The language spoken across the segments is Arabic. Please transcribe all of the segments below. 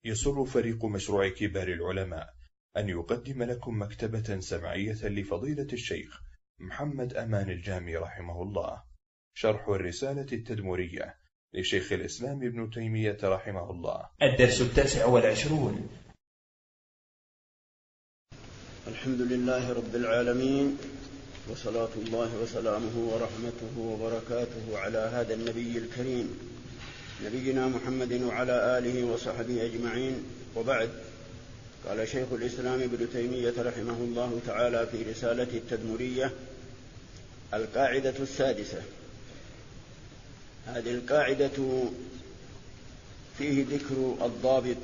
يسر فريق مشروع كبار العلماء أن يقدم لكم مكتبة سمعية لفضيلة الشيخ محمد أمان الجامي رحمه الله، شرح الرسالة التدمرية لشيخ الإسلام ابن تيمية رحمه الله. الدرس 29. الحمد لله رب العالمين، وصلاة الله وسلامه ورحمته وبركاته على هذا النبي الكريم نبينا محمد وعلى آله وصحبه أجمعين، وبعد. قال شيخ الإسلام ابن تيمية رحمه الله تعالى في رسالة التدمرية: القاعدة السادسة. هذه القاعدة فيه ذكر الضابط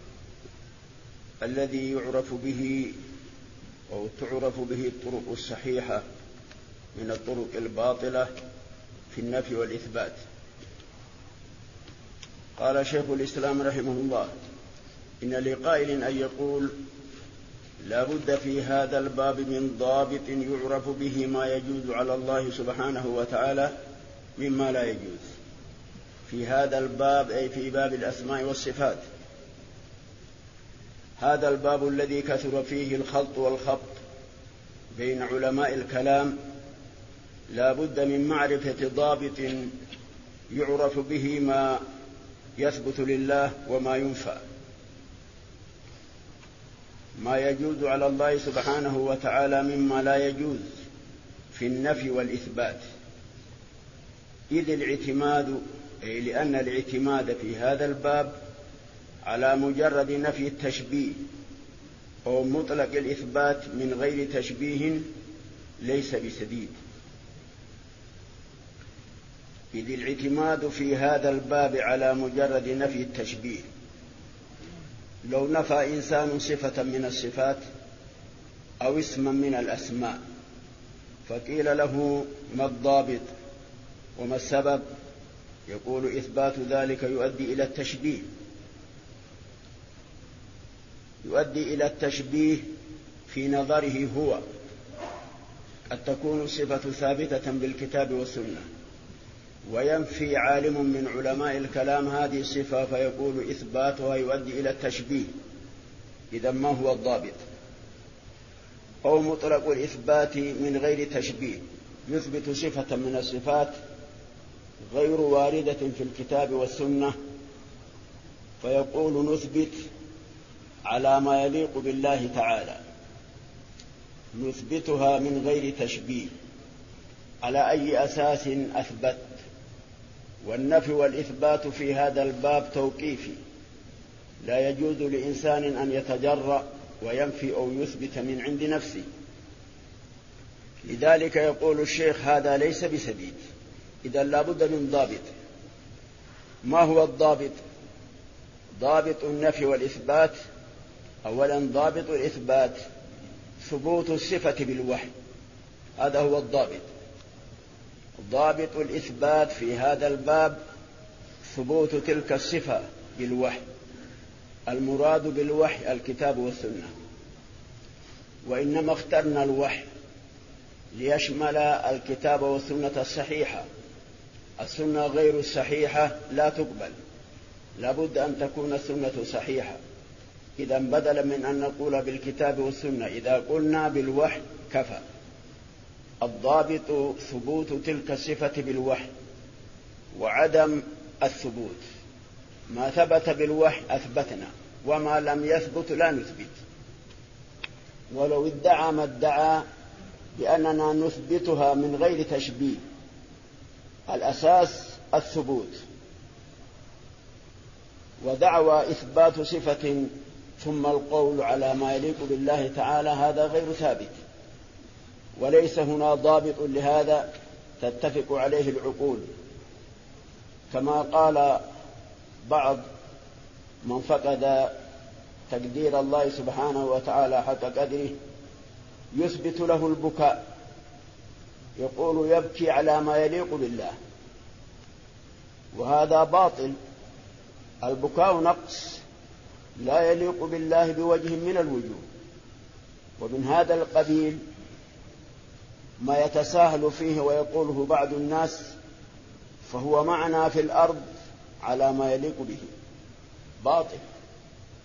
الذي يعرف به أو تعرف به الطرق الصحيحة من الطرق الباطلة في النفي والإثبات. قال شيخ الإسلام رحمه الله: إن لقائل أن يقول لا بد في هذا الباب من ضابط يعرف به ما يجوز على الله سبحانه وتعالى مما لا يجوز. في هذا الباب أي في باب الأسماء والصفات، هذا الباب الذي كثر فيه الخلط والخبط بين علماء الكلام، لا بد من معرفة ضابط يعرف به ما يثبت لله وما ينفى، ما يجوز على الله سبحانه وتعالى مما لا يجوز في النفي والإثبات. إذ الاعتماد أي لأن الاعتماد في هذا الباب على مجرد نفي التشبيه أو مطلق الإثبات من غير تشبيه ليس بسديد. إذ الاعتماد في هذا الباب على مجرد نفي التشبيه، لو نفى إنسان صفة من الصفات أو اسما من الأسماء فقيل له ما الضابط وما السبب، يقول إثبات ذلك يؤدي إلى التشبيه. يؤدي إلى التشبيه في نظره هو، قد تكون الصفة ثابتة بالكتاب والسنة، وينفي عالم من علماء الكلام هذه الصفة فيقول إثباتها يؤدي إلى التشبيه. إذا ما هو الضابط؟ أو مطلق الإثبات من غير تشبيه، يثبت صفة من الصفات غير واردة في الكتاب والسنة فيقول نثبت على ما يليق بالله تعالى، نثبتها من غير تشبيه. على أي أساس أثبت؟ والنفي والإثبات في هذا الباب توقيفي، لا يجوز لإنسان أن يتجرأ وينفي أو يثبت من عند نفسه. لذلك يقول الشيخ هذا ليس بسديد، إذا لا بد من ضابط. ما هو الضابط؟ ضابط النفي والإثبات: أولا ضابط الإثبات ثبوت الصفة بالوحي، هذا هو الضابط. ضابط الإثبات في هذا الباب ثبوت تلك الصفة بالوحي، المراد بالوحي الكتاب والسنة. وإنما اخترنا الوحي ليشمل الكتاب والسنة الصحيحة، السنة غير الصحيحة لا تقبل، لا بد أن تكون السنة صحيحة. إذا بدلا من أن نقول بالكتاب والسنة إذا قلنا بالوحي كفى. الضابط ثبوت تلك الصفة بالوحي وعدم الثبوت. ما ثبت بالوحي أثبتنا، وما لم يثبت لا نثبت. ولو ادعى ما ادعى بأننا نثبتها من غير تشبيه، الأساس الثبوت، ودعوى إثبات صفة ثم القول على ما يليق بالله تعالى هذا غير ثابت، وليس هنا ضابط لهذا تتفق عليه العقول. كما قال بعض من فقد تقدير الله سبحانه وتعالى حق قدره يثبت له البكاء، يقول يبكي على ما يليق بالله، وهذا باطل. البكاء نقص لا يليق بالله بوجه من الوجوه. ومن هذا القبيل ما يتساهل فيه ويقوله بعض الناس فهو معنا في الأرض على ما يليق به، باطل.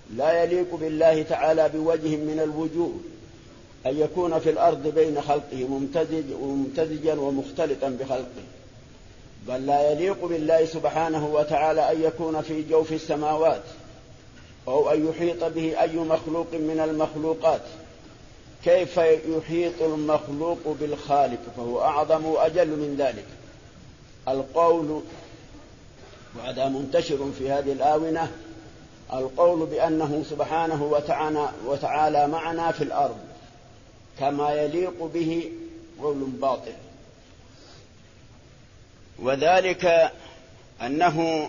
لا يليق بالله تعالى بوجه من الوجوه أن يكون في الأرض بين خلقه ممتزجا ومختلطا بخلقه، بل لا يليق بالله سبحانه وتعالى أن يكون في جوف السماوات أو أن يحيط به أي مخلوق من المخلوقات. كيف يحيط المخلوق بالخالق؟ فهو أعظم وأجل من ذلك. القول، وهذا منتشر في هذه الآونة، القول بأنه سبحانه وتعالى معنا في الأرض كما يليق به قول باطل، وذلك أنه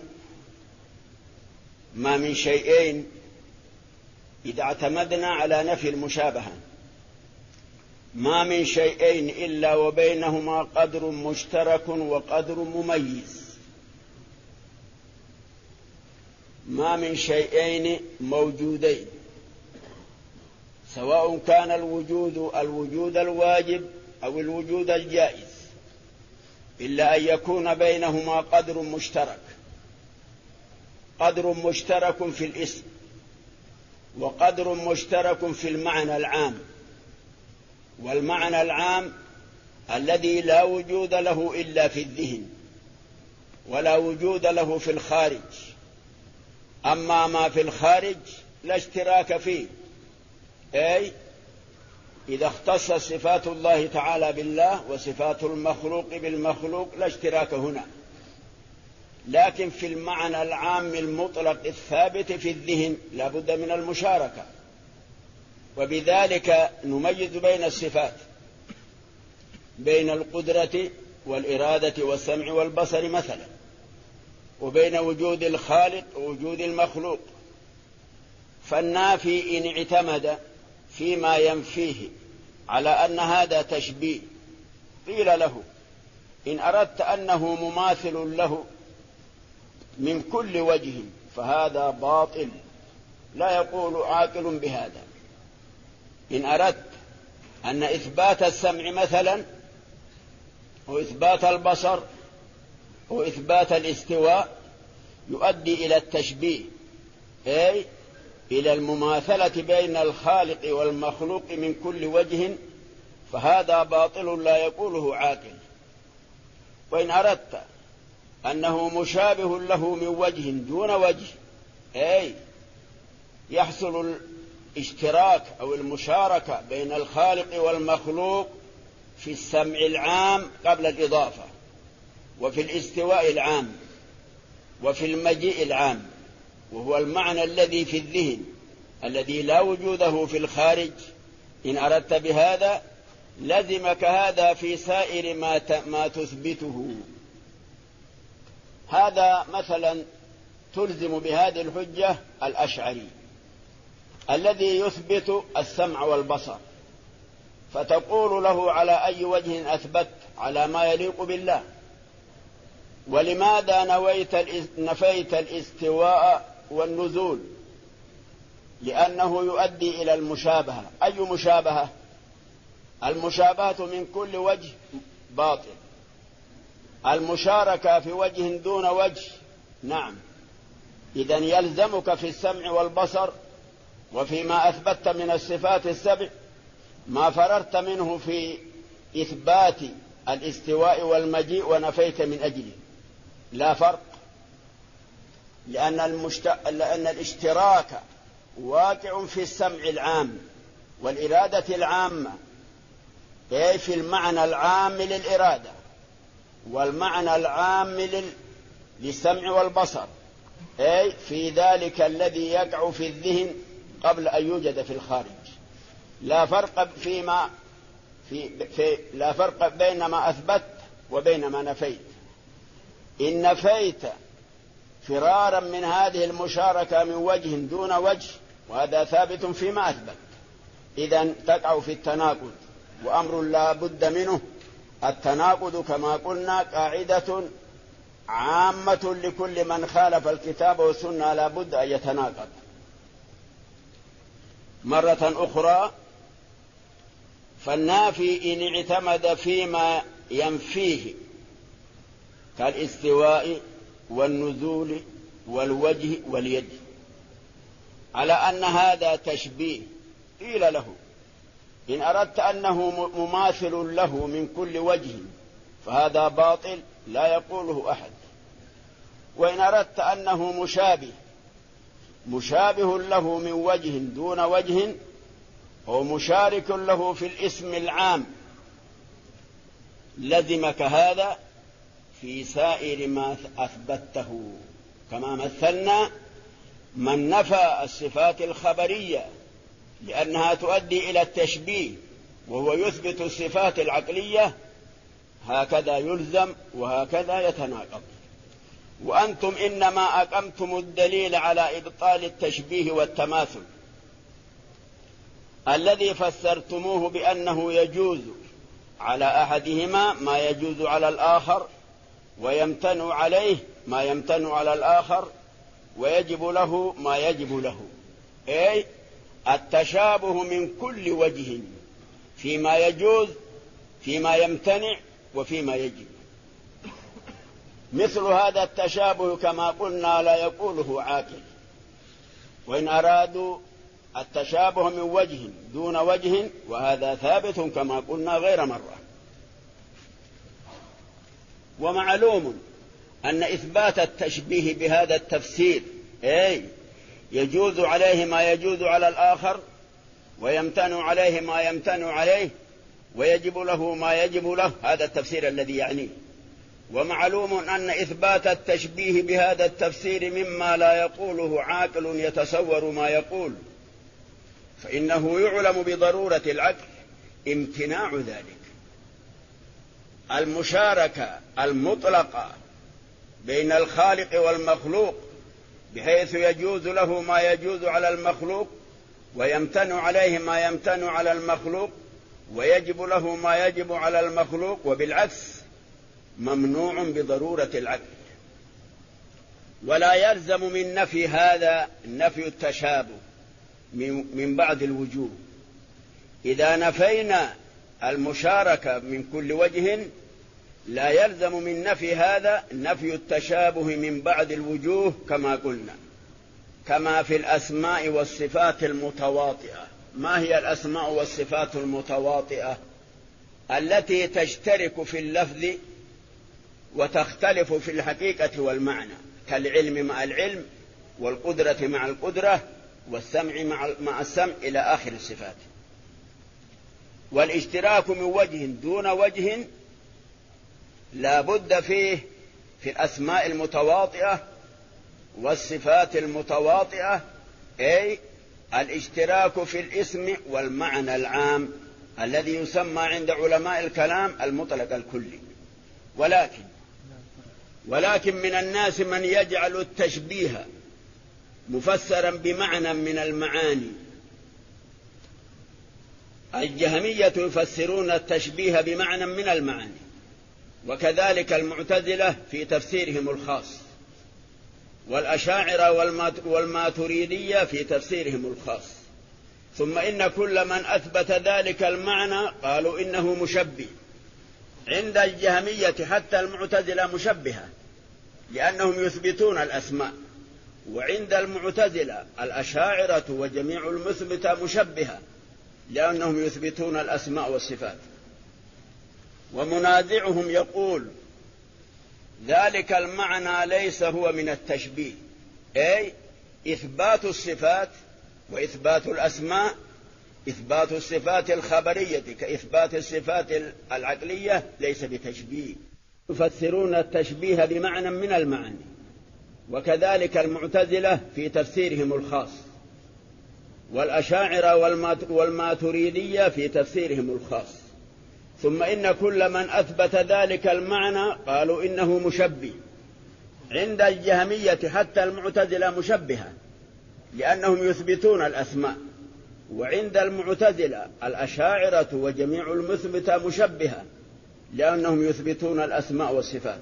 ما من شيئين إذا اعتمدنا على نفي المشابهة، ما من شيئين إلا وبينهما قدر مشترك وقدر مميز. ما من شيئين موجودين، سواء كان الوجود الواجب أو الوجود الجائز، إلا أن يكون بينهما قدر مشترك، قدر مشترك في الاسم وقدر مشترك في المعنى العام. والمعنى العام الذي لا وجود له إلا في الذهن ولا وجود له في الخارج. أما ما في الخارج لا اشتراك فيه، أي إذا اختص صفات الله تعالى بالله وصفات المخلوق بالمخلوق لا اشتراك هنا، لكن في المعنى العام المطلق الثابت في الذهن لا بد من المشاركة. وبذلك نميز بين الصفات، بين القدرة والإرادة والسمع والبصر مثلا، وبين وجود الخالق ووجود المخلوق. فالنافي إن اعتمد فيما ينفيه على أن هذا تشبيه قيل له إن أردت أنه مماثل له من كل وجه فهذا باطل، لا يقول عاقل بهذا. إن أردت أن إثبات السمع مثلا وإثبات البصر وإثبات الاستواء يؤدي إلى التشبيه، أي إلى المماثلة بين الخالق والمخلوق من كل وجه، فهذا باطل لا يقوله عاقل. وإن أردت أنه مشابه له من وجه دون وجه، أي يحصل الاشتراك أو المشاركة بين الخالق والمخلوق في السمع العام قبل الإضافة، وفي الاستواء العام، وفي المجيء العام، وهو المعنى الذي في الذهن الذي لا وجوده في الخارج. إن أردت بهذا لزمك هذا في سائر ما تثبته. هذا مثلا تلزم بهذه الحجة الأشعري الذي يثبت السمع والبصر، فتقول له على أي وجه أثبت على ما يليق بالله؟ ولماذا نفيت الاستواء والنزول؟ لأنه يؤدي إلى المشابهة. أي مشابهة؟ المشابهة من كل وجه باطل. المشاركة في وجه دون وجه نعم. إذن يلزمك في السمع والبصر وفيما أثبت من الصفات السبع ما فررت منه في إثبات الاستواء والمجيء ونفيت من أجله. لا فرق، لأن الاشتراك واقع في السمع العام والإرادة العامة، أي في المعنى العام للإرادة والمعنى العام للسمع والبصر، أي في ذلك الذي يقع في الذهن قبل أن يوجد في الخارج. لا فرق بين ما أثبت وبين ما نفيت. إن نفيت فرارا من هذه المشاركة من وجه دون وجه وهذا ثابت فيما أثبت، إذن تقع في التناقض، وأمر لا بد منه. التناقض كما قلنا قاعدة عامة لكل من خالف الكتاب والسنة، لا بد أن يتناقض. مرة أخرى، فالنافي إن اعتمد فيما ينفيه كالاستواء والنزول والوجه واليد على أن هذا تشبيه قيل له: إن أردت أنه مماثل له من كل وجه فهذا باطل لا يقوله أحد، وإن أردت أنه مشابه له من وجه دون وجه أو مشارك له في الاسم العام لزمك هذا في سائر ما أثبته، كما مثلنا من نفى الصفات الخبرية لأنها تؤدي إلى التشبيه وهو يثبت الصفات العقلية، هكذا يلزم وهكذا يتناقض. وأنتم إنما أقمتم الدليل على إبطال التشبيه والتماثل الذي فسرتموه بأنه يجوز على أحدهما ما يجوز على الآخر، ويمتنع عليه ما يمتنع على الآخر، ويجب له ما يجب له، أي التشابه من كل وجه فيما يجوز، فيما يمتنع، وفيما يجب. مثل هذا التشابه كما قلنا لا يقوله عاقل. وإن أرادوا التشابه من وجه دون وجه، وهذا ثابت كما قلنا غير مرة. ومعلوم أن إثبات التشبيه بهذا التفسير أي يجوز عليه ما يجوز على الآخر، ويمتنع عليه ما يمتنع عليه، ويجب له ما يجب له، هذا التفسير الذي يعنيه. ومعلوم أن إثبات التشبيه بهذا التفسير مما لا يقوله عاقل يتصور ما يقول، فإنه يعلم بضرورة العقل امتناع ذلك. المشاركة المطلقة بين الخالق والمخلوق بحيث يجوز له ما يجوز على المخلوق، ويمتنع عليه ما يمتنع على المخلوق، ويجب له ما يجب على المخلوق، وبالعكس ممنوع بضرورة العقل. ولا يلزم من نفي هذا نفي التشابه من بعض الوجوه. إذا نفينا المشاركة من كل وجه لا يلزم من نفي هذا نفي التشابه من بعض الوجوه، كما قلنا، كما في الأسماء والصفات المتواطئة. ما هي الأسماء والصفات المتواطئة؟ التي تشترك في اللفظ وتختلف في الحقيقة والمعنى، كالعلم مع العلم، والقدرة مع القدرة، والسمع مع السمع، إلى آخر الصفات. والاشتراك من وجه دون وجه لا بد فيه في الأسماء المتواطئة والصفات المتواطئة، أي الاشتراك في الاسم والمعنى العام الذي يسمى عند علماء الكلام المطلق الكلي. ولكن من الناس من يجعل التشبيه مفسرا بمعنى من المعاني. الجهمية يفسرون التشبيه بمعنى من المعاني، وكذلك المعتزلة في تفسيرهم الخاص، والأشاعرة والماتريدية في تفسيرهم الخاص. ثم إن كل من أثبت ذلك المعنى قالوا إنه مشبه. عند الجهمية حتى المعتزلة مشبهة لأنهم يثبتون الأسماء، وعند المعتزلة الأشاعرة وجميع المثبتة مشبهة لأنهم يثبتون الأسماء والصفات. ومنازعهم يقول ذلك المعنى ليس هو من التشبيه، أي إثبات الصفات وإثبات الأسماء، إثبات الصفات الخبرية كإثبات الصفات العقلية ليس بتشبيه. يفسرون التشبيه بمعنى من المعاني، وكذلك المعتزلة في تفسيرهم الخاص، والأشاعرة والماتريدية في تفسيرهم الخاص. ثم إن كل من أثبت ذلك المعنى قالوا إنه مشبه. عند الجهمية حتى المعتزلة مشبهة لأنهم يثبتون الأسماء، وعند المعتزلة الأشاعرة وجميع المثبتة مشبهة لأنهم يثبتون الأسماء والصفات.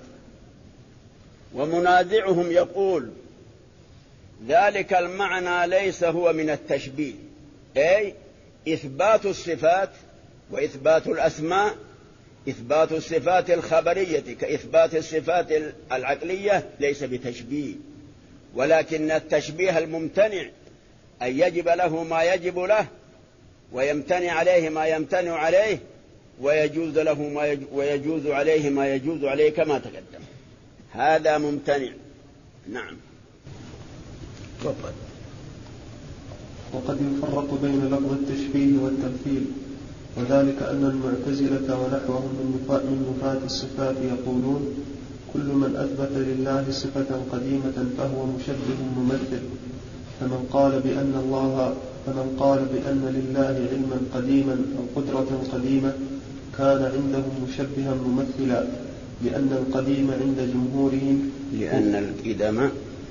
ومنازعهم يقول ذلك المعنى ليس هو من التشبيه، أي إثبات الصفات وإثبات الأسماء، إثبات الصفات الخبرية كإثبات الصفات العقلية ليس بتشبيه، ولكن التشبيه الممتنع أن يجب له ما يجب له، ويمتنع عليه ما يمتنع عليه، ويجوز له ويجوز عليه ما يجوز عليه كما تقدم. هذا ممتنع. نعم. وقد يفرق بين لفظ التشبيه والتمثيل، وذلك أن المعتزلة ونحوهم من نفاة الصفات يقولون: كل من أثبت لله صفة قديمة فهو مشبه ممثل. فمن قال بأن لله علما قديما أو قدرة قديمة كان عنده مشبها ممثلا، لأن القديم عند جمهورهم لأن القدم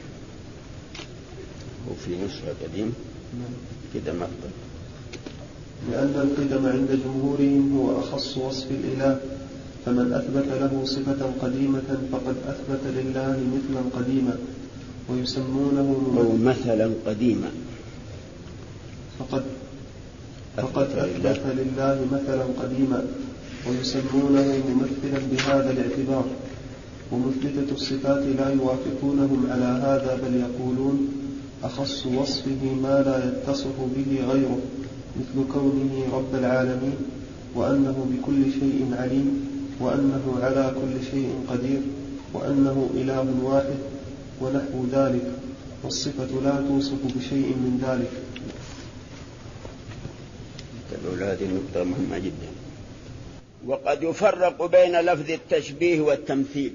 وفي نسخة قديم قدم أفضل. لأن القدم عند جمهورهم هو أخص وصف الإله، فمن أثبت له صفة قديمة فقد أثبت لله مثلا قديما ويسمونه مثلا قديما، فقد أثبت لله مثلا قديما ويسمونه ممثلا بهذا الاعتبار. ومثبتة الصفات لا يوافقونهم على هذا، بل يقولون: أخص وصفه ما لا يتصف به غيره، مثل كونه رب العالمين، وأنه بكل شيء عليم، وأنه على كل شيء قدير، وأنه إله واحد، ونحو ذلك، والصفة لا توصف بشيء من ذلك. هذه النقطة مهمة جدا. وقد يفرق بين لفظ التشبيه والتمثيل.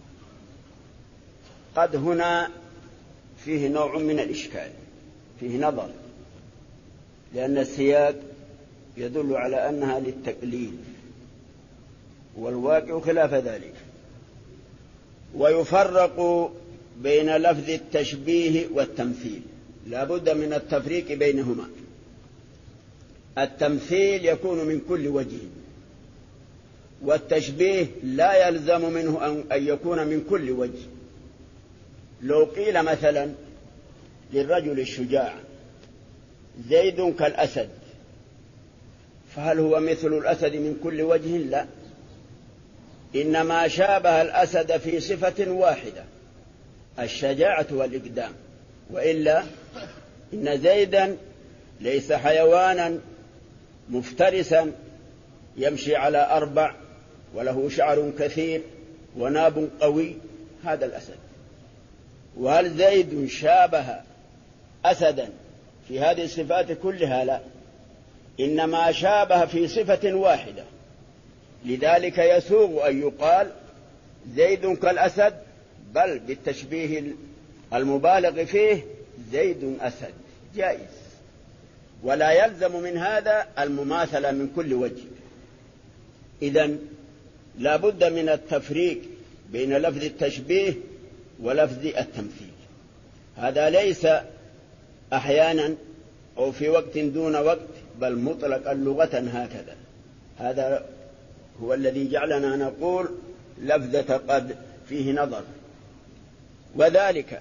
قد هنا فيه نوع من الإشكال، فيه نظر، لأن السياق يدل على أنها للتقليد، والواقع خلاف ذلك. ويفرق بين لفظ التشبيه والتمثيل، لا بد من التفريق بينهما. التمثيل يكون من كل وجه، والتشبيه لا يلزم منه أن يكون من كل وجه. لو قيل مثلا للرجل الشجاع: زيد كالأسد، فهل هو مثل الأسد من كل وجه؟ لا، إنما شابه الأسد في صفة واحدة، الشجاعة والإقدام، وإلا إن زيدا ليس حيوانا مفترسا يمشي على أربع وله شعر كثير وناب قوي، هذا الأسد. وهل زيد شابه أسدا في هذه الصفات كلها؟ لا، إنما شابه في صفة واحدة. لذلك يسوغ أن يقال زيد كالأسد، بل بالتشبيه المبالغ فيه زيد أسد، جائز، ولا يلزم من هذا المماثلة من كل وجه. إذن لا بد من التفريق بين لفظ التشبيه ولفظ التمثيل. هذا ليس أحيانا أو في وقت دون وقت، بل مطلقا لغة هكذا. هذا هو الذي جعلنا نقول لفظة قد فيه نظر. وذلك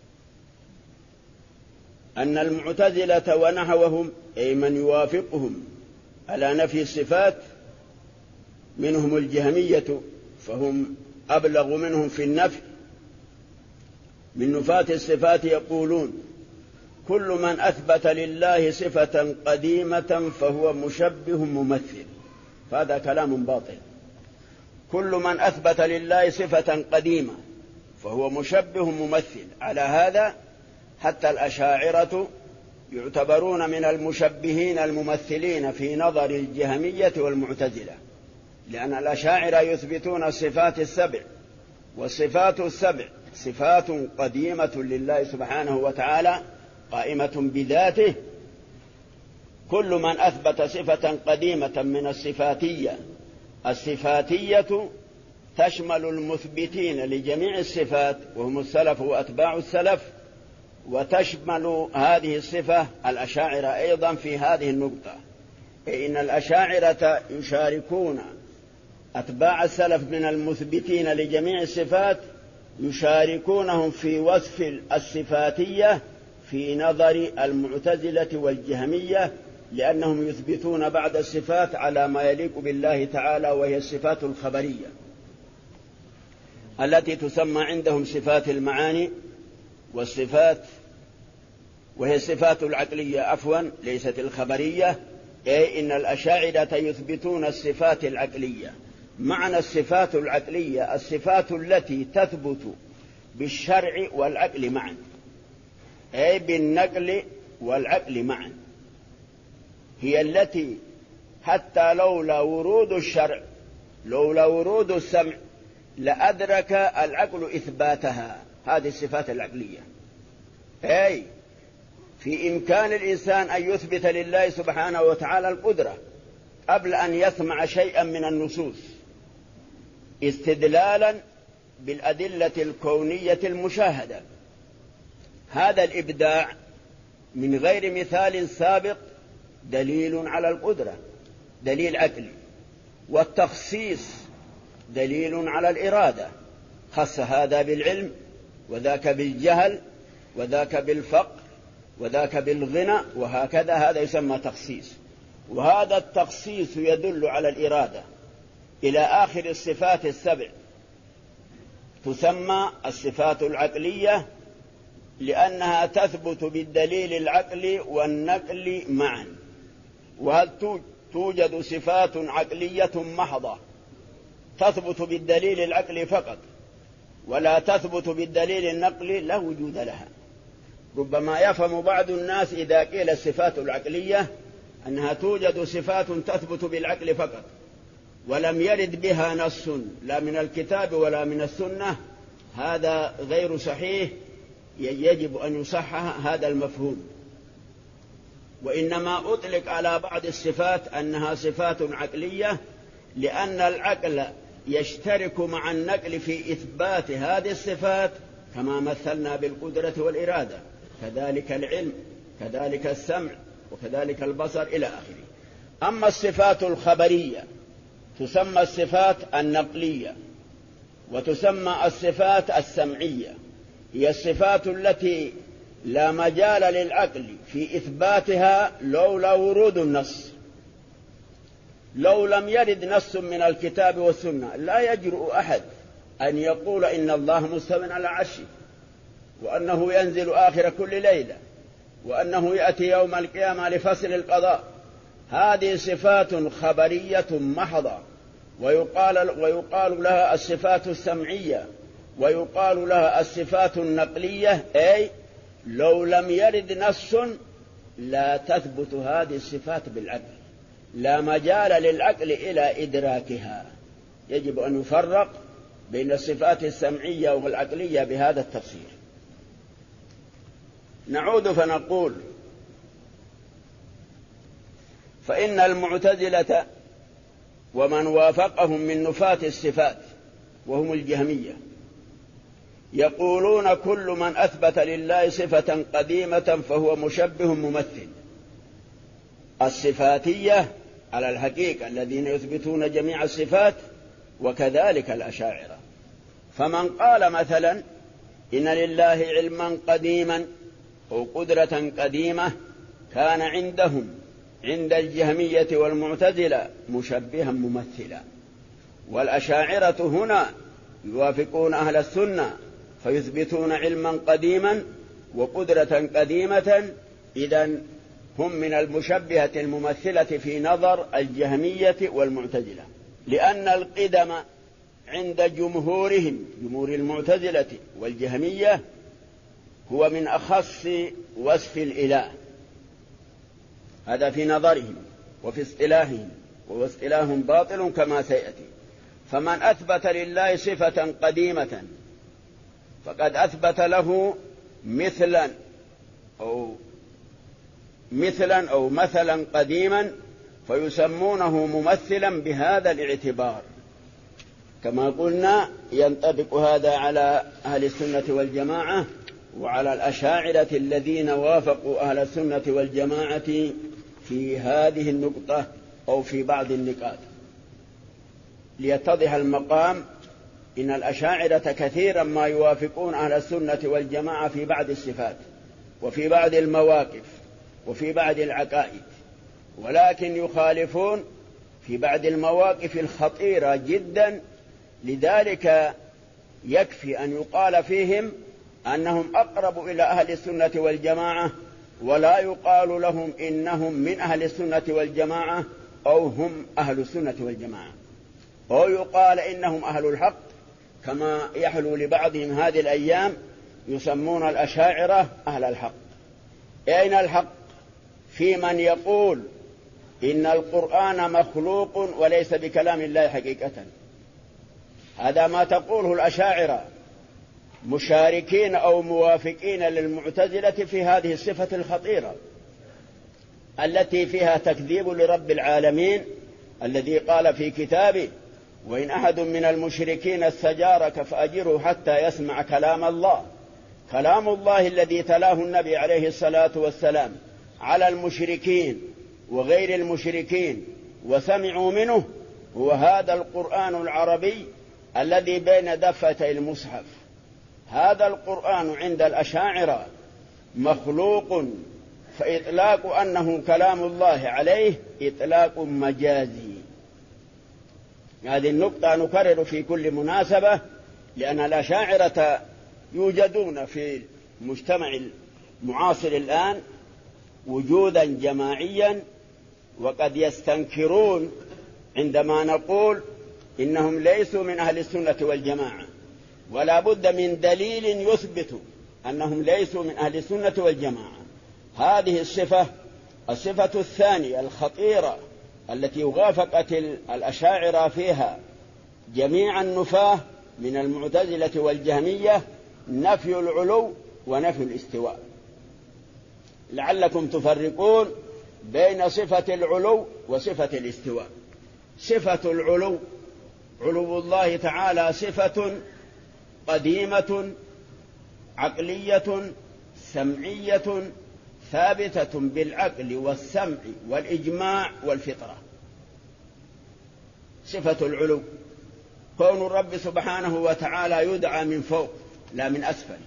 أن المعتزلة ونحوهم، أي من يوافقهم على نفي الصفات، منهم الجهمية، فهم أبلغ منهم في النفي. من نفاة الصفات يقولون: كل من أثبت لله صفة قديمة فهو مشبه ممثل. فهذا كلام باطل. كل من أثبت لله صفة قديمة فهو مشبه ممثل. على هذا حتى الأشاعرة يعتبرون من المشبهين الممثلين في نظر الجهمية والمعتزلة، لأن الأشاعرة يثبتون الصفات السبع، والصفات السبع صفات قديمة لله سبحانه وتعالى قائمة بذاته. كل من أثبت صفة قديمة من الصفاتية تشمل المثبتين لجميع الصفات وهم السلف وأتباع السلف، وتشمل هذه الصفة الأشاعرة أيضا في هذه النقطة. إن الأشاعرة يشاركون أتباع السلف من المثبتين لجميع الصفات، يشاركونهم في وصف الصفاتية في نظر المعتزلة والجهمية، لأنهم يثبتون بعض الصفات على ما يليق بالله تعالى، وهي الصفات الخبرية التي تسمى عندهم صفات المعاني والصفات وهي الصفات العقلية عفوا ليست الخبرية، أي إن الأشاعرة يثبتون الصفات العقلية. معنى الصفات العقلية الصفات التي تثبت بالشرع والعقل معا، أي بالنقل والعقل معا، هي التي حتى لولا ورود الشرع لولا ورود السمع لأدرك العقل إثباتها. هذه الصفات العقلية، أي في إمكان الإنسان أن يثبت لله سبحانه وتعالى القدرة قبل أن يسمع شيئا من النصوص، استدلالا بالأدلة الكونية المشاهدة. هذا الإبداع من غير مثال سابق دليل على القدرة، دليل عقلي. والتخصيص دليل على الإرادة، خص هذا بالعلم وذاك بالجهل وذاك بالفقر وذاك بالغنى وهكذا، هذا يسمى تخصيص. وهذا التخصيص يدل على الإرادة. إلى آخر الصفات السبع تسمى الصفات العقلية لأنها تثبت بالدليل العقلي والنقل معا. وهل توجد صفات عقلية محضة تثبت بالدليل العقلي فقط ولا تثبت بالدليل النقلي؟ لا وجود لها. ربما يفهم بعض الناس إذا قيل الصفات العقلية أنها توجد صفات تثبت بالعقل فقط ولم يرد بها نص لا من الكتاب ولا من السنة. هذا غير صحيح، يجب أن يصحح هذا المفهوم. وإنما أطلق على بعض الصفات أنها صفات عقلية لأن العقل يشترك مع النقل في إثبات هذه الصفات، كما مثلنا بالقدرة والإرادة، كذلك العلم، كذلك السمع، وكذلك البصر إلى آخره. أما الصفات الخبرية تسمى الصفات النقلية، وتسمى الصفات السمعية. هي الصفات التي لا مجال للعقل في إثباتها لولا ورود النص. لو لم يرد نص من الكتاب والسنة لا يجرؤ أحد أن يقول إن الله مستو على عرشه، وأنه ينزل آخر كل ليلة، وأنه يأتي يوم القيامة لفصل القضاء. هذه صفات خبرية محضة، ويقال لها الصفات السمعية، ويقال لها الصفات النقلية، أي لو لم يرد نص لا تثبت هذه الصفات بالعقل، لا مجال للعقل إلى إدراكها. يجب أن يفرق بين الصفات السمعية والعقلية بهذا التفسير. نعود فنقول: فإن المعتزلة ومن وافقهم من نفاة الصفات وهم الجهمية يقولون كل من أثبت لله صفة قديمة فهو مشبه ممثل. الصفاتية على الحقيقة الذين يثبتون جميع الصفات، وكذلك الأشاعرة. فمن قال مثلا إن لله علما قديما أو قدرة قديمة كان عندهم عند الجهمية والمعتزلة مشبها ممثلا. والأشاعرة هنا يوافقون أهل السنة فيثبتون علما قديما وقدرة قديمة، إذن هم من المشبهة الممثلة في نظر الجهمية والمعتزلة، لأن القدم عند جمهورهم جمهور المعتزلة والجهمية هو من أخص وصف الإله. هذا في نظرهم وفي اصطلاحهم، واصطلاحهم باطل كما سيأتي. فمن أثبت لله صفة قديمة فقد أثبت له مثلا أو مثلا قديما، فيسمونه ممثلا بهذا الاعتبار. كما قلنا ينطبق هذا على أهل السنة والجماعة وعلى الأشاعرة الذين وافقوا أهل السنة والجماعة في هذه النقطة أو في بعض النقاط. ليتضح المقام، إن الأشاعرة كثيرا ما يوافقون أهل السنة والجماعة في بعض الصفات وفي بعض المواقف وفي بعض العقائد، ولكن يخالفون في بعض المواقف الخطيرة جدا. لذلك يكفي أن يقال فيهم أنهم أقرب إلى أهل السنة والجماعة ولا يقال لهم إنهم من أهل السنة والجماعة أو هم أهل السنة والجماعة، أو يقال إنهم أهل الحق كما يحلو لبعضهم هذه الأيام يسمون الأشاعرة أهل الحق. أين الحق في من يقول إن القرآن مخلوق وليس بكلام الله حقيقة؟ هذا ما تقوله الأشاعرة مشاركين أو موافقين للمعتزلة في هذه الصفة الخطيرة التي فيها تكذيب لرب العالمين الذي قال في كتابه: وإن أحد من المشركين استجارك فأجره حتى يسمع كلام الله. كلام الله الذي تلاه النبي عليه الصلاة والسلام على المشركين وغير المشركين وسمعوا منه هو هذا القرآن العربي الذي بين دفتي المصحف. هذا القرآن عند الأشاعرة مخلوق، فإطلاق أنه كلام الله عليه إطلاق مجازي. هذه النقطة نكرر في كل مناسبة، لأن الأشاعرة يوجدون في المجتمع المعاصر الآن وجودا جماعيا، وقد يستنكرون عندما نقول إنهم ليسوا من أهل السنة والجماعة، ولا بد من دليل يثبت أنهم ليسوا من أهل السنة والجماعة. هذه الصفة الثانية الخطيرة التي وافقت الأشاعرة فيها جميع النفاة من المعتزلة والجهمية نفي العلو ونفي الاستواء. لعلكم تفرقون بين صفة العلو وصفة الاستواء. صفة العلو، علو الله تعالى صفة قديمة عقلية سمعية ثابتة بالعقل والسمع والإجماع والفطرة. صفة العلو كون الرب سبحانه وتعالى يدعى من فوق لا من أسفل.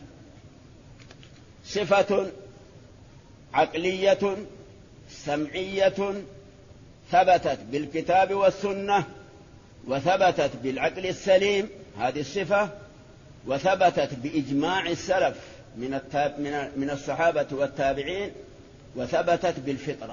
صفة عقلية سمعية ثبتت بالكتاب والسنة وثبتت بالعقل السليم، هذه الصفة، وثبتت بإجماع السلف من الصحابة والتابعين، وثبتت بالفطرة.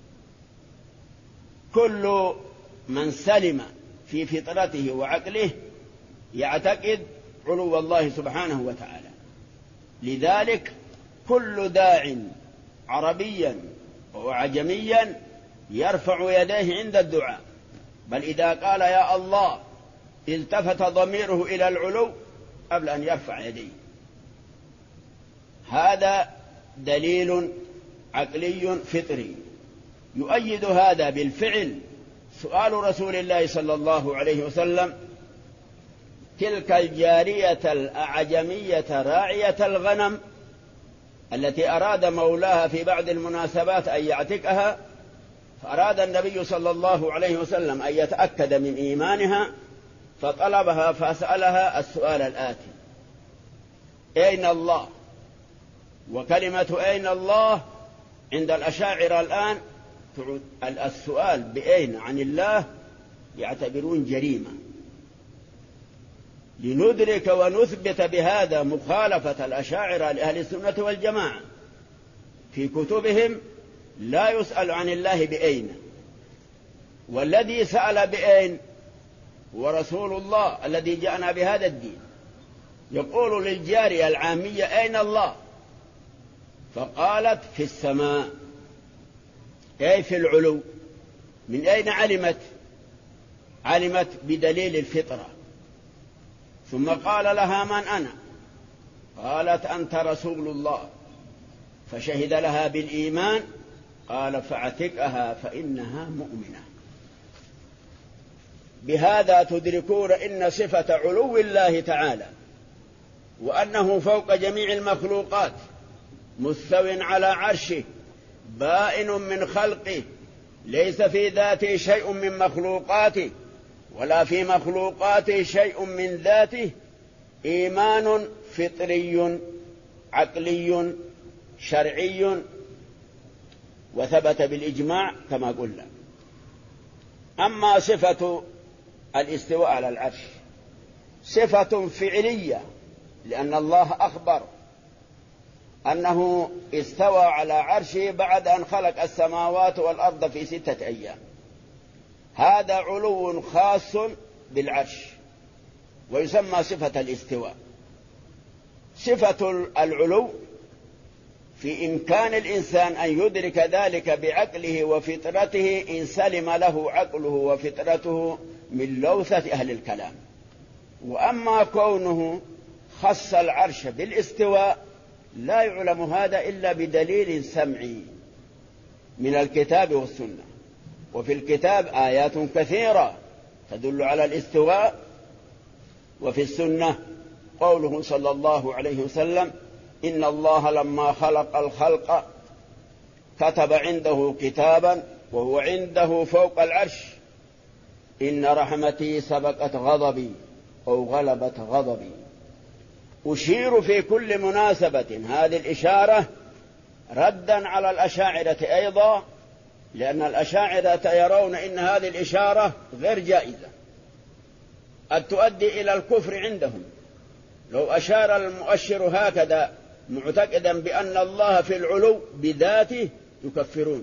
كل من سلم في فطرته وعقله يعتقد علو الله سبحانه وتعالى. لذلك كل داع عربيا وعجميا يرفع يديه عند الدعاء، بل إذا قال يا الله التفت ضميره إلى العلو قبل أن يرفع يديه. هذا دليل عقلي فطري. يؤيد هذا بالفعل سؤال رسول الله صلى الله عليه وسلم: تلك الجارية الأعجمية راعية الغنم التي أراد مولاها في بعض المناسبات أن يعتقها، فأراد النبي صلى الله عليه وسلم أن يتأكد من إيمانها فطلبها فسألها السؤال الآتي: أين الله؟ وكلمة أين الله عند الأشاعرة الآن السؤال بأين عن الله يعتبرون جريمة. لندرك ونثبت بهذا مخالفة الأشاعرة لأهل السنة والجماعة. في كتبهم لا يسأل عن الله بأين، والذي سأل بأين ورسول الله الذي جاءنا بهذا الدين. يقول للجارية العامية: أين الله؟ فقالت: في السماء، أي في العلو. من أين علمت؟ علمت بدليل الفطرة. ثم قال لها: من أنا؟ قالت: أنت رسول الله. فشهد لها بالإيمان. قال: فاعتقها فإنها مؤمنة. بهذا تدركون إن صفة علو الله تعالى وأنه فوق جميع المخلوقات مستو على عرشه بائن من خلقه، ليس في ذاته شيء من مخلوقاته ولا في مخلوقاته شيء من ذاته. إيمان فطري عقلي شرعي، وثبت بالإجماع كما قلنا. أما صفة الاستواء على العرش صفة فعلية، لأن الله أخبر أنه استوى على عرشه بعد أن خلق السماوات والأرض في 6 أيام. هذا علو خاص بالعرش ويسمى صفة الاستواء. صفة العلو في إمكان الإنسان أن يدرك ذلك بعقله وفطرته إن سلم له عقله وفطرته من لوثة أهل الكلام. وأما كونه خص العرش بالاستواء لا يعلم هذا إلا بدليل سمعي من الكتاب والسنة. وفي الكتاب آيات كثيرة تدل على الاستواء، وفي السنة قوله صلى الله عليه وسلم: إن الله لما خلق الخلق كتب عنده كتابا وهو عنده فوق العرش: إن رحمتي سبقت غضبي أو غلبت غضبي. أشير في كل مناسبة هذه الإشارة ردا على الأشاعرة أيضا، لأن الأشاعرة يرون إن هذه الإشارة غير جائزة، قد تؤدي إلى الكفر عندهم. لو أشار المؤشر هكذا معتقدا بأن الله في العلو بذاته يكفرون،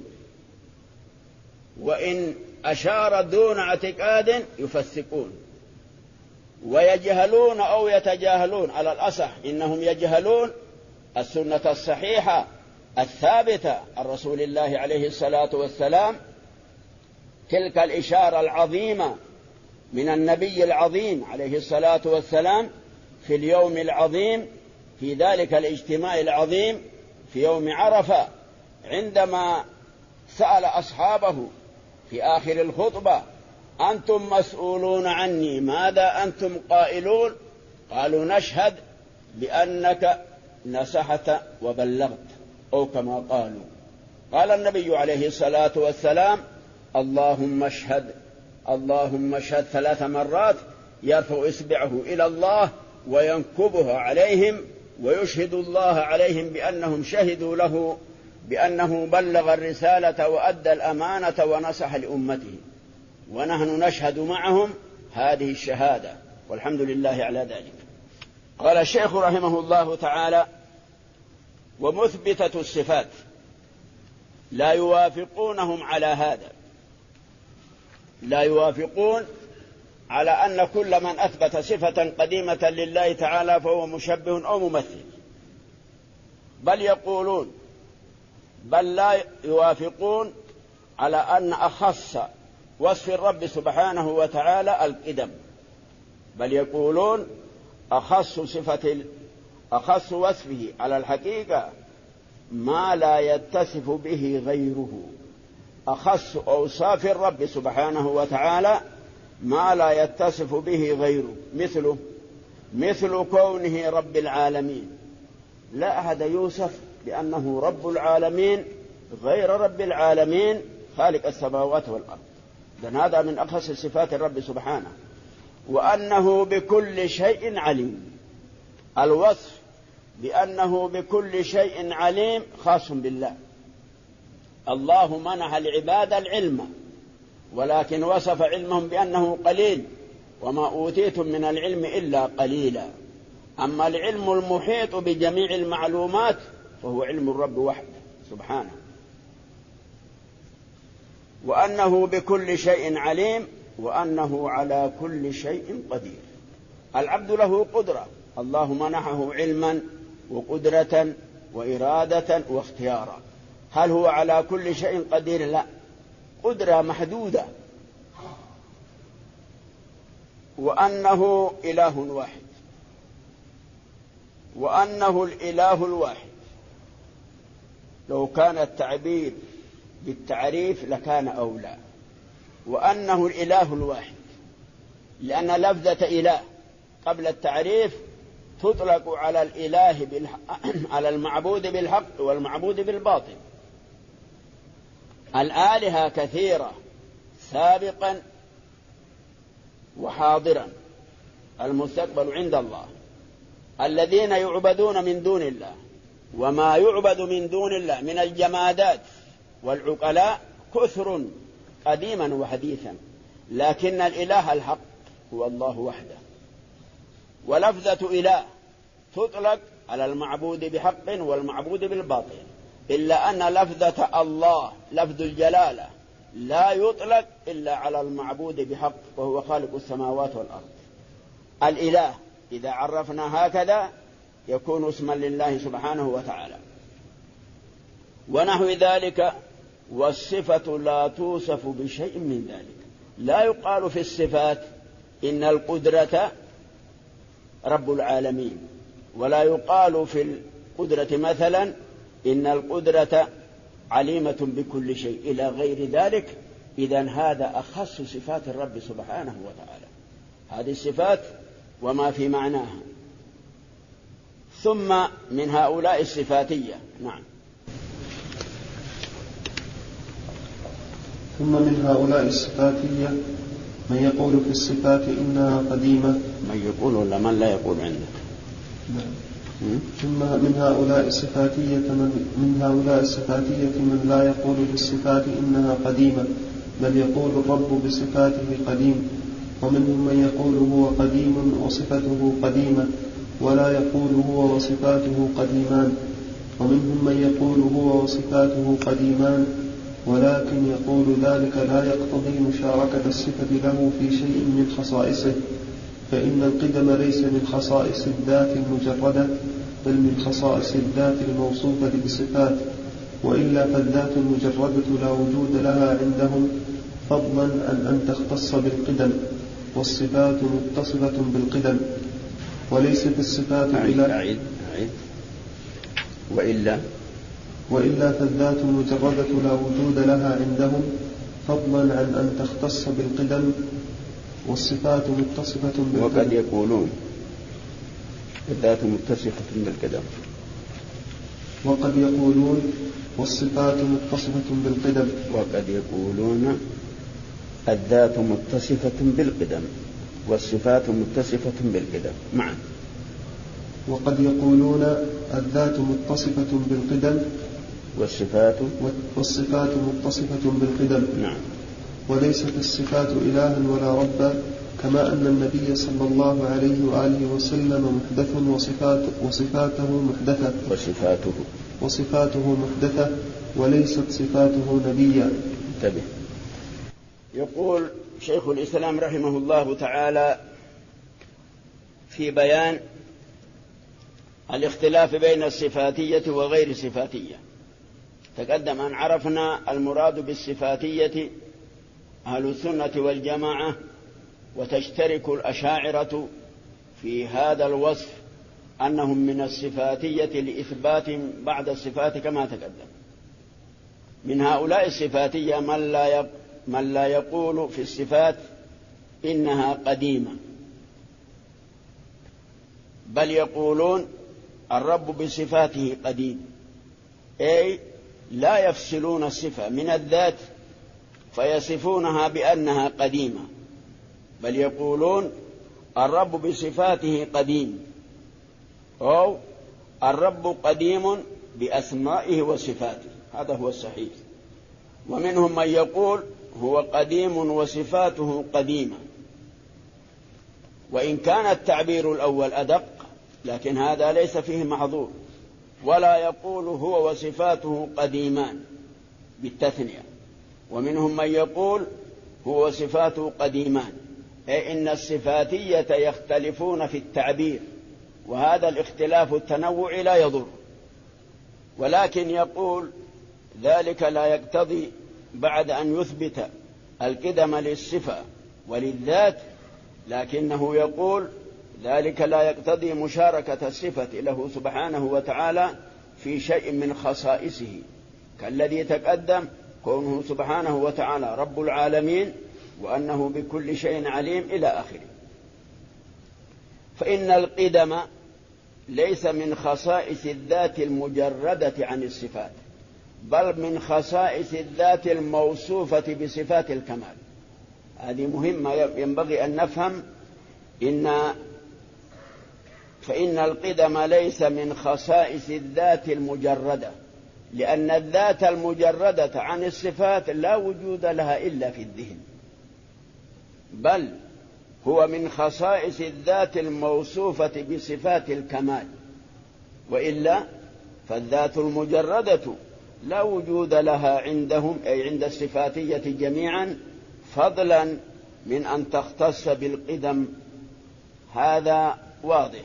وإن أشار دون اعتقاد يفسقون ويجهلون أو يتجاهلون. على الأصح إنهم يجهلون السنة الصحيحة الثابتة عن رسول الله عليه الصلاة والسلام، تلك الإشارة العظيمة من النبي العظيم عليه الصلاة والسلام في اليوم العظيم، في ذلك الاجتماع العظيم في يوم عرفة، عندما سأل أصحابه في آخر الخطبة: أنتم مسؤولون عني، ماذا أنتم قائلون؟ قالوا: نشهد بأنك نصحت وبلغت، أو كما قالوا. قال النبي عليه الصلاة والسلام: اللهم اشهد، اللهم اشهد 3 مرات، يرفع إصبعه إلى الله وينكبها عليهم ويشهد الله عليهم بأنهم شهدوا له بأنه بلغ الرسالة وأدى الأمانة ونصح لأمته، ونحن نشهد معهم هذه الشهادة، والحمد لله على ذلك. قال الشيخ رحمه الله تعالى: ومثبتة الصفات لا يوافقونهم على هذا، لا يوافقون على أن كل من أثبت صفة قديمة لله تعالى فهو مشبه أو ممثل، بل يقولون، بل لا يوافقون على أن أخص وصف الرب سبحانه وتعالى القدم، بل يقولون أخص وصفه على الحقيقة ما لا يتصف به غيره. أخص أوصاف الرب سبحانه وتعالى ما لا يتصف به غيره، مثل كونه رب العالمين. لا أحد يوصف بأنه رب العالمين غير رب العالمين خالق السماوات والأرض، لأن هذا من أخص صفات الرب سبحانه. وأنه بكل شيء عليم، الوصف بأنه بكل شيء عليم خاص بالله. الله منح العباد العلم، ولكن وصف علمهم بأنه قليل: وما أوتيتم من العلم إلا قليلا. أما العلم المحيط بجميع المعلومات فهو علم الرب وحده سبحانه. وأنه بكل شيء عليم، وأنه على كل شيء قدير. العبد له قدرة، الله منحه علما وقدرة وإرادة واختيارا. هل هو على كل شيء قدير؟ لا، قدرة محدودة. وأنه إله واحد، وأنه الإله الواحد. لو كان التعبير بالتعريف لكان أولى. وأنه الإله الواحد، لأن لفظة إله قبل التعريف تطلق على الإله على المعبود بالحق والمعبود بالباطل. الآلهة كثيرة سابقا وحاضرا، المستقبل عند الله. الذين يعبدون من دون الله وما يعبد من دون الله من الجمادات والعقلاء كثر قديما وحديثا، لكن الإله الحق هو الله وحده. ولفظة إله تطلق على المعبود بحق والمعبود بالباطل، إلا أن لفظة الله لفظ الجلالة لا يطلق إلا على المعبود بحق وهو خالق السماوات والأرض. الإله إذا عرفنا هكذا يكون اسما لله سبحانه وتعالى. ونحو ذلك والصفة لا توصف بشيء من ذلك. لا يقال في الصفات إن القدرة رب العالمين، ولا يقال في القدرة مثلا إن القدرة عليمة بكل شيء إلى غير ذلك. إذن هذا أخص صفات الرب سبحانه وتعالى، هذه الصفات وما في معناها. ثم من هؤلاء الصفاتية. نعم. ثم من هؤلاء الصفاتية من يقول في الصفات إنها قديمة. من يقول ولا من لا يقول عندك؟ ثم من هؤلاء الصفاتية من لا يقول في الصفات إنها قديمة، بل يقول الرب بصفاته قديم. ومنهم من يقول هو قديم وصفته قديمة ولا يقول هو وصفاته قديمان. ومنهم من يقول هو وصفاته قديمان ولكن يقول ذلك لا يقتضي مشاركة الصفة له في شيء من خصائصه، فإن القدم ليس من خصائص الذات المجردة بل من خصائص الذات الموصوفة بصفات، وإلا فالذات المجردة لا وجود لها عندهم، فضلا عن أن تختص بالقدم، والصفات متصفة بالقدم وليس في الصفات إلا وإلا فالذات المجردة لا وجود لها عندهم، فضلا عن أن تختص بالقدم، والصفات متصفة بالقدم. وقد يقولون الذات متصفة بالقدم، وقد يقولون والصفات متصفة بالقدم، وقد يقولون الذات متصفة بالقدم والصفات متصفة بالقدم معا. وقد يقولون الذات متصفة بالقدم والصفات متصفة بالقدم. نعم. وليست الصفات إلها ولا ربا، كما أن النبي صلى الله عليه وآله وسلم محدث وصفاته محدثة وليست صفاته نبيا. انتبه. يقول شيخ الإسلام رحمه الله تعالى في بيان الاختلاف بين الصفاتية وغير الصفاتية. تقدم أن عرفنا المراد بالصفاتية أهل السنة والجماعة، وتشترك الأشاعرة في هذا الوصف أنهم من الصفاتية لإثبات بعد الصفات كما تقدم. من هؤلاء الصفاتية من لا يقول في الصفات إنها قديمة، بل يقولون الرب بصفاته قديم، أي لا يفصلون الصفة من الذات فيصفونها بأنها قديمة، بل يقولون الرب بصفاته قديم، أو الرب قديم بأسمائه وصفاته. هذا هو الصحيح. ومنهم من يقول هو قديم وصفاته قديمة، وإن كان التعبير الأول أدق لكن هذا ليس فيه محظور. ولا يقول هو وصفاته قديمان بالتثنية. ومنهم من يقول هو وصفاته قديمان، أي إن الصفاتية يختلفون في التعبير، وهذا الاختلاف التنوع لا يضر، ولكن يقول ذلك لا يقتضي بعد أن يثبت القدم للصفة وللذات، لكنه يقول ذلك لا يقتضي مشاركة الصفة له سبحانه وتعالى في شيء من خصائصه، كالذي تقدم كونه سبحانه وتعالى رب العالمين وأنه بكل شيء عليم إلى آخره. فإن القدم ليس من خصائص الذات المجردة عن الصفات، بل من خصائص الذات الموصوفة بصفات الكمال. هذه مهمة ينبغي أن نفهم. فإن القدم ليس من خصائص الذات المجردة، لأن الذات المجردة عن الصفات لا وجود لها إلا في الذهن، بل هو من خصائص الذات الموصوفة بصفات الكمال. وإلا فالذات المجردة لا وجود لها عندهم أي عند الصفاتية جميعا، فضلا من أن تختص بالقدم. هذا واضح.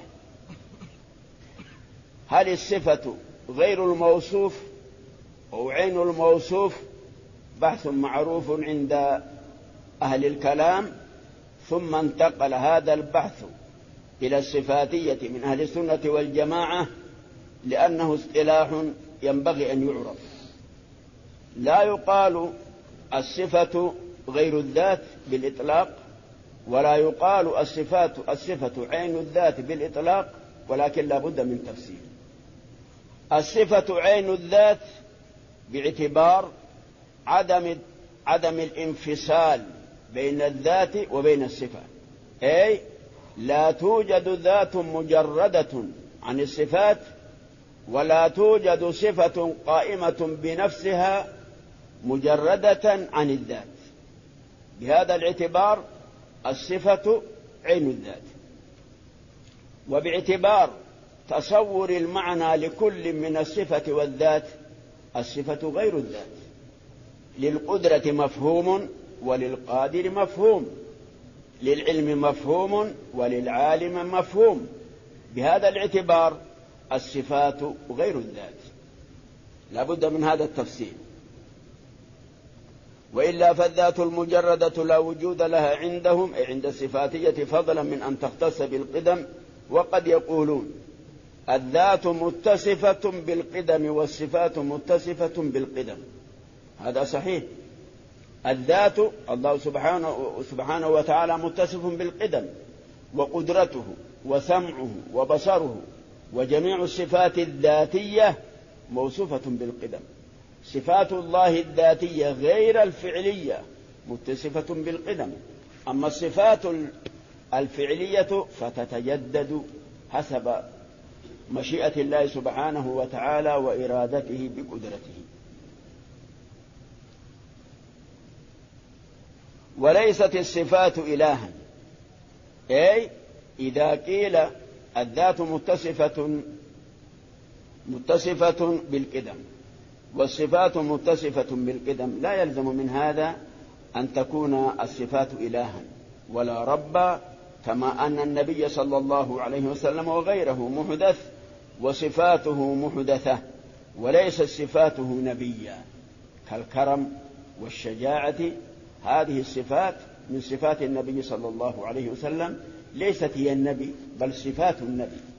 هل الصفة غير الموصوف أو عين الموصوف؟ بحث معروف عند أهل الكلام، ثم انتقل هذا البحث إلى الصفاتية من أهل السنة والجماعة، لأنه اصطلاح ينبغي أن يعرف. لا يقال الصفة غير الذات بالإطلاق، ولا يقال الصفة عين الذات بالإطلاق، ولكن لا بد من تفسير. الصفة عين الذات باعتبار عدم الانفصال بين الذات وبين الصفة، أي لا توجد ذات مجردة عن الصفات، ولا توجد صفة قائمة بنفسها مجردة عن الذات. بهذا الاعتبار الصفة عين الذات. وباعتبار تصور المعنى لكل من الصفة والذات، الصفة غير الذات. للقدرة مفهوم وللقادر مفهوم، للعلم مفهوم وللعالم مفهوم. بهذا الاعتبار الصفات غير الذات، لا بد من هذا التفسير. وإلا فالذات المجردة لا وجود لها عندهم أي عند الصفاتية، فضلا من أن تختص بالقدم. وقد يقولون الذات متصفة بالقدم والصفات متصفة بالقدم. هذا صحيح. الذات الله سبحانه وتعالى متصف بالقدم، وقدرته وسمعه وبصره وجميع الصفات الذاتية موصوفة بالقدم. صفات الله الذاتية غير الفعلية متصفة بالقدم، أما الصفات الفعلية فتتجدد حسب مشيئة الله سبحانه وتعالى وإرادته بقدرته. وليست الصفات إلها، أي إذا قيل الذات متصفة بالقدم والصفات متصفة بالقدم، لا يلزم من هذا أن تكون الصفات إلها ولا ربا، كما أن النبي صلى الله عليه وسلم وغيره محدث وصفاته محدثة، وليس صفاته نبيا كالكرم والشجاعة. هذه الصفات من صفات النبي صلى الله عليه وسلم، ليست هي النبي بل صفات النبي.